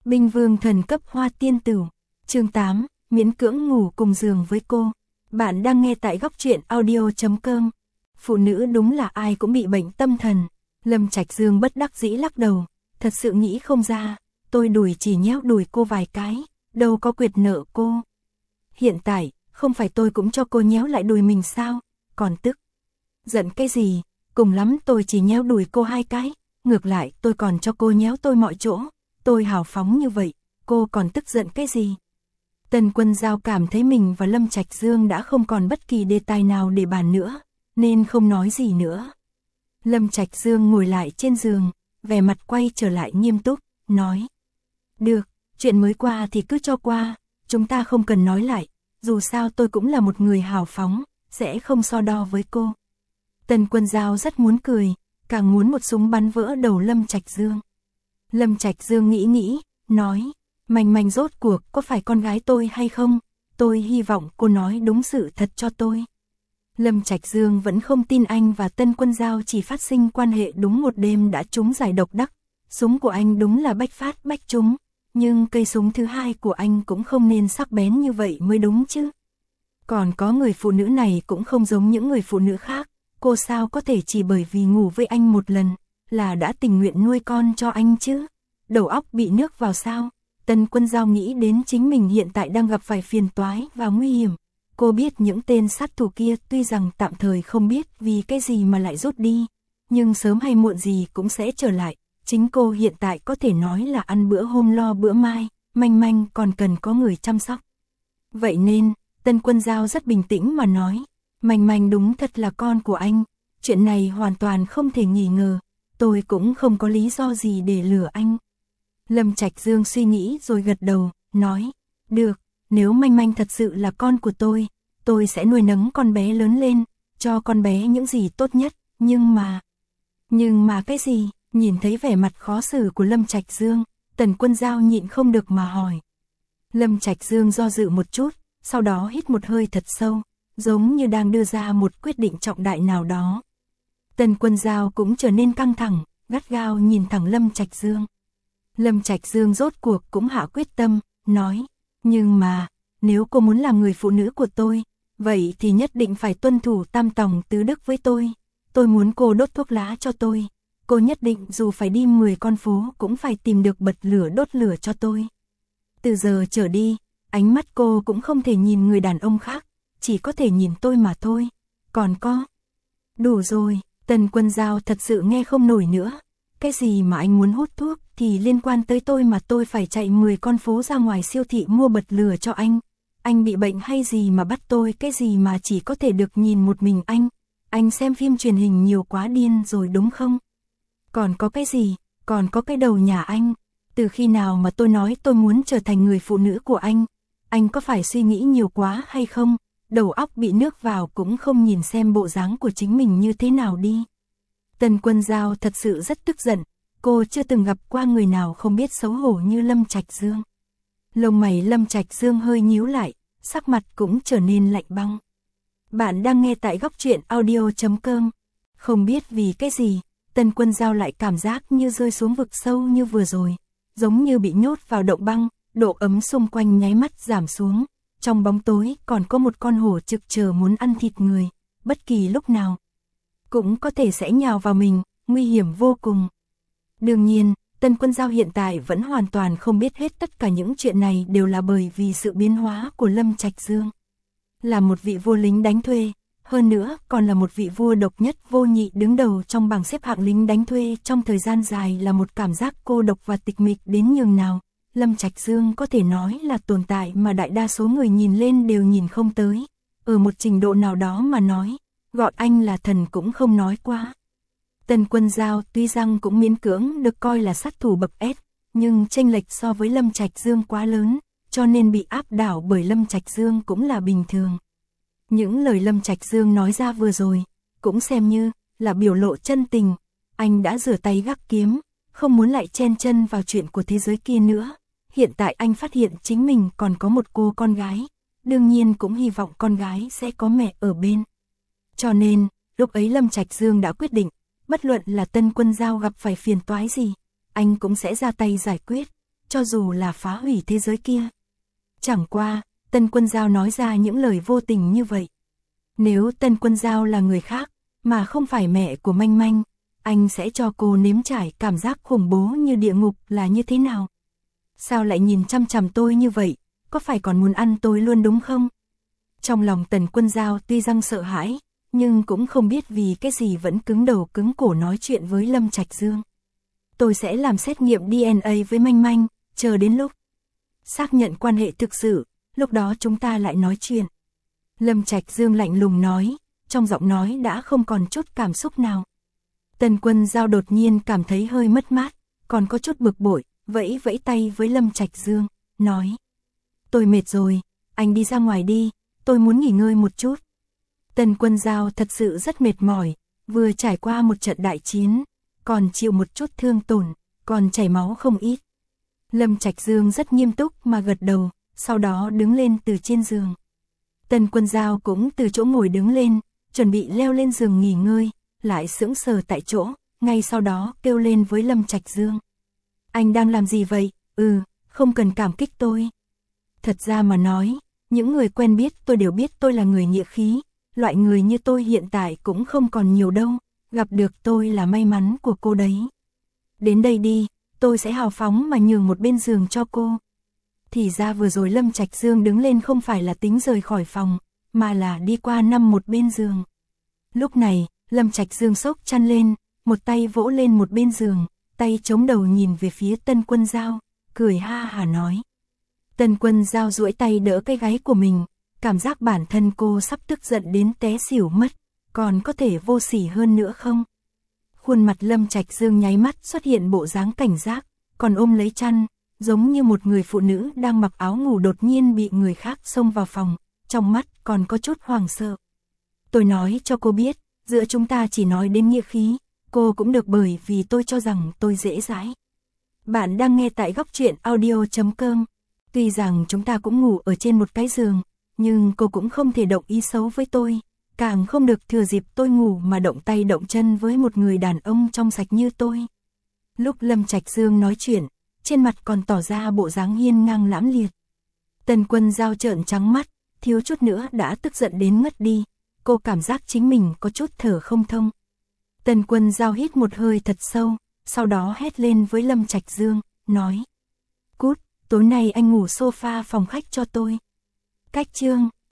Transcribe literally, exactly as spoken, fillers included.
Binh vương thần cấp hoa tiên tử. Chương tám, miễn cưỡng ngủ cùng giường với cô. Bạn đang nghe tại góc truyện audio chấm com. Phụ nữ đúng là ai cũng bị bệnh tâm thần. Lâm Trạch Dương bất đắc dĩ lắc đầu, thật sự nghĩ không ra, tôi đùi chỉ nhéo đùi cô vài cái, đâu có quyệt nợ cô. Hiện tại, không phải tôi cũng cho cô nhéo lại đùi mình sao, còn tức. Giận cái gì, cùng lắm tôi chỉ nhéo đùi cô hai cái, ngược lại tôi còn cho cô nhéo tôi mọi chỗ, tôi hào phóng như vậy, cô còn tức giận cái gì. Tần Quân Giao cảm thấy mình và Lâm Trạch Dương đã không còn bất kỳ đề tài nào để bàn nữa, nên không nói gì nữa. Lâm Trạch Dương ngồi lại trên giường, vẻ mặt quay trở lại nghiêm túc, nói. Được, chuyện mới qua thì cứ cho qua, chúng ta không cần nói lại, dù sao tôi cũng là một người hào phóng, sẽ không so đo với cô. Tần Quân Giao rất muốn cười, càng muốn một súng bắn vỡ đầu Lâm Trạch Dương. Lâm Trạch Dương nghĩ nghĩ, nói, Manh Manh rốt cuộc có phải con gái tôi hay không? Tôi hy vọng cô nói đúng sự thật cho tôi. Lâm Trạch Dương vẫn không tin anh và Tân Quân Giao chỉ phát sinh quan hệ đúng một đêm đã trúng giải độc đắc. Súng của anh đúng là bách phát bách trúng, nhưng cây súng thứ hai của anh cũng không nên sắc bén như vậy mới đúng chứ. Còn có người phụ nữ này cũng không giống những người phụ nữ khác, cô sao có thể chỉ bởi vì ngủ với anh một lần, là đã tình nguyện nuôi con cho anh chứ? Đầu óc bị nước vào sao? Tân Quân Giao nghĩ đến chính mình hiện tại đang gặp phải phiền toái và nguy hiểm. Cô biết những tên sát thủ kia tuy rằng tạm thời không biết vì cái gì mà lại rút đi, nhưng sớm hay muộn gì cũng sẽ trở lại. Chính cô hiện tại có thể nói là ăn bữa hôm lo bữa mai, Manh Manh còn cần có người chăm sóc. Vậy nên, Tân Quân Giao rất bình tĩnh mà nói, Manh Manh đúng thật là con của anh, chuyện này hoàn toàn không thể nghi ngờ, tôi cũng không có lý do gì để lừa anh. Lâm Trạch Dương suy nghĩ rồi gật đầu, nói, được, nếu Manh Manh thật sự là con của tôi, tôi sẽ nuôi nấng con bé lớn lên, cho con bé những gì tốt nhất, nhưng mà... Nhưng mà cái gì? Nhìn thấy vẻ mặt khó xử của Lâm Trạch Dương, Tần Quân Giao nhịn không được mà hỏi. Lâm Trạch Dương do dự một chút, sau đó hít một hơi thật sâu, giống như đang đưa ra một quyết định trọng đại nào đó. Tần Quân Giao cũng trở nên căng thẳng, gắt gao nhìn thẳng Lâm Trạch Dương. Lâm Trạch Dương rốt cuộc cũng hạ quyết tâm, nói, nhưng mà, nếu cô muốn làm người phụ nữ của tôi, vậy thì nhất định phải tuân thủ tam tòng tứ đức với tôi. Tôi muốn cô đốt thuốc lá cho tôi. Cô nhất định dù phải đi mười con phố cũng phải tìm được bật lửa đốt lửa cho tôi. Từ giờ trở đi, ánh mắt cô cũng không thể nhìn người đàn ông khác, chỉ có thể nhìn tôi mà thôi. Còn có... Đủ rồi, Tần Quân Giao thật sự nghe không nổi nữa. Cái gì mà anh muốn hút thuốc thì liên quan tới tôi mà tôi phải chạy mười con phố ra ngoài siêu thị mua bật lửa cho anh. Anh bị bệnh hay gì mà bắt tôi, cái gì mà chỉ có thể được nhìn một mình anh. Anh xem phim truyền hình nhiều quá điên rồi đúng không? Còn có cái gì, còn có cái đầu nhà anh. Từ khi nào mà tôi nói tôi muốn trở thành người phụ nữ của anh, anh có phải suy nghĩ nhiều quá hay không? Đầu óc bị nước vào cũng không nhìn xem bộ dáng của chính mình như thế nào đi. Tần Quân Giao thật sự rất tức giận, cô chưa từng gặp qua người nào không biết xấu hổ như Lâm Trạch Dương. Lông mày Lâm Trạch Dương hơi nhíu lại, sắc mặt cũng trở nên lạnh băng. Bạn đang nghe tại góc truyện audio chấm com. Không biết vì cái gì, Tần Quân Giao lại cảm giác như rơi xuống vực sâu như vừa rồi, giống như bị nhốt vào động băng, độ ấm xung quanh nháy mắt giảm xuống. Trong bóng tối còn có một con hổ trực chờ muốn ăn thịt người, bất kỳ lúc nào cũng có thể sẽ nhào vào mình, nguy hiểm vô cùng. Đương nhiên, Tần Quân Giao hiện tại vẫn hoàn toàn không biết hết tất cả những chuyện này đều là bởi vì sự biến hóa của Lâm Trạch Dương. Là một vị vua lính đánh thuê, hơn nữa còn là một vị vua độc nhất vô nhị đứng đầu trong bảng xếp hạng lính đánh thuê trong thời gian dài là một cảm giác cô độc và tịch mịch đến nhường nào. Lâm Trạch Dương có thể nói là tồn tại mà đại đa số người nhìn lên đều nhìn không tới. Ở một trình độ nào đó mà nói, gọi anh là thần cũng không nói quá. Tần Quân Giao tuy rằng cũng miễn cưỡng được coi là sát thủ bậc S, nhưng chênh lệch so với Lâm Trạch Dương quá lớn, cho nên bị áp đảo bởi Lâm Trạch Dương cũng là bình thường. Những lời Lâm Trạch Dương nói ra vừa rồi, cũng xem như là biểu lộ chân tình. Anh đã rửa tay gác kiếm, không muốn lại chen chân vào chuyện của thế giới kia nữa. Hiện tại anh phát hiện chính mình còn có một cô con gái, đương nhiên cũng hy vọng con gái sẽ có mẹ ở bên. Cho nên, lúc ấy Lâm Trạch Dương đã quyết định, bất luận là Tần Quân Giao gặp phải phiền toái gì, anh cũng sẽ ra tay giải quyết. cho dù là phá hủy thế giới kia. Chẳng qua, Tân Quân Giao nói ra những lời vô tình như vậy. Nếu Tân Quân Giao là người khác, mà không phải mẹ của Manh Manh, anh sẽ cho cô nếm trải cảm giác khủng bố như địa ngục là như thế nào. Sao lại nhìn chăm chằm tôi như vậy, có phải còn muốn ăn tôi luôn đúng không? Trong lòng Tần Quân Giao tuy rằng sợ hãi, nhưng cũng không biết vì cái gì vẫn cứng đầu cứng cổ nói chuyện với Lâm Trạch Dương. Tôi sẽ làm xét nghiệm đê en a với Manh Manh, chờ đến lúc xác nhận quan hệ thực sự, lúc đó chúng ta lại nói chuyện. Lâm Trạch Dương lạnh lùng nói, trong giọng nói đã không còn chút cảm xúc nào. Tần Quân Giao đột nhiên cảm thấy hơi mất mát, còn có chút bực bội, vẫy vẫy tay với Lâm Trạch Dương, nói. Tôi mệt rồi, anh đi ra ngoài đi, tôi muốn nghỉ ngơi một chút. Tần Quân Giao thật sự rất mệt mỏi, vừa trải qua một trận đại chiến, còn chịu một chút thương tổn, còn chảy máu không ít. Lâm Trạch Dương rất nghiêm túc mà gật đầu, sau đó đứng lên từ trên giường. Tần Quân Giao cũng từ chỗ ngồi đứng lên, chuẩn bị leo lên giường nghỉ ngơi, lại sững sờ tại chỗ, ngay sau đó kêu lên với Lâm Trạch Dương. Anh đang làm gì vậy? Ừ, không cần cảm kích tôi. Thật ra mà nói, những người quen biết tôi đều biết tôi là người nghĩa khí, loại người như tôi hiện tại cũng không còn nhiều đâu, gặp được tôi là may mắn của cô đấy. Đến đây đi, tôi sẽ hào phóng mà nhường một bên giường cho cô. Thì ra vừa rồi Lâm Trạch Dương đứng lên không phải là tính rời khỏi phòng, mà là đi qua nằm một bên giường. Lúc này, Lâm Trạch Dương xốc chăn lên, một tay vỗ lên một bên giường, tay chống đầu nhìn về phía Tân Quân Giao, cười ha hả nói. Tân Quân Giao duỗi tay đỡ cái gáy của mình, cảm giác bản thân cô sắp tức giận đến té xỉu mất, còn có thể vô sỉ hơn nữa không? Khuôn mặt Lâm Trạch Dương nháy mắt xuất hiện bộ dáng cảnh giác, còn ôm lấy chăn, giống như một người phụ nữ đang mặc áo ngủ đột nhiên bị người khác xông vào phòng, trong mắt còn có chút hoảng sợ. Tôi nói cho cô biết, giữa chúng ta chỉ nói đến nghĩa khí, cô cũng được bởi vì tôi cho rằng tôi dễ dãi. Bạn đang nghe tại góc truyện audio chấm com. Tuy rằng chúng ta cũng ngủ ở trên một cái giường, nhưng cô cũng không thể động ý xấu với tôi, càng không được thừa dịp tôi ngủ mà động tay động chân với một người đàn ông trong sạch như tôi. Lúc Lâm Trạch Dương nói chuyện, trên mặt còn tỏ ra bộ dáng hiên ngang lãm liệt. Tần Quân Giao trợn trắng mắt, thiếu chút nữa đã tức giận đến ngất đi, cô cảm giác chính mình có chút thở không thông. Tần Quân Giao hít một hơi thật sâu, sau đó hét lên với Lâm Trạch Dương, nói. Cút, tối nay anh ngủ sofa phòng khách cho tôi. Cách chương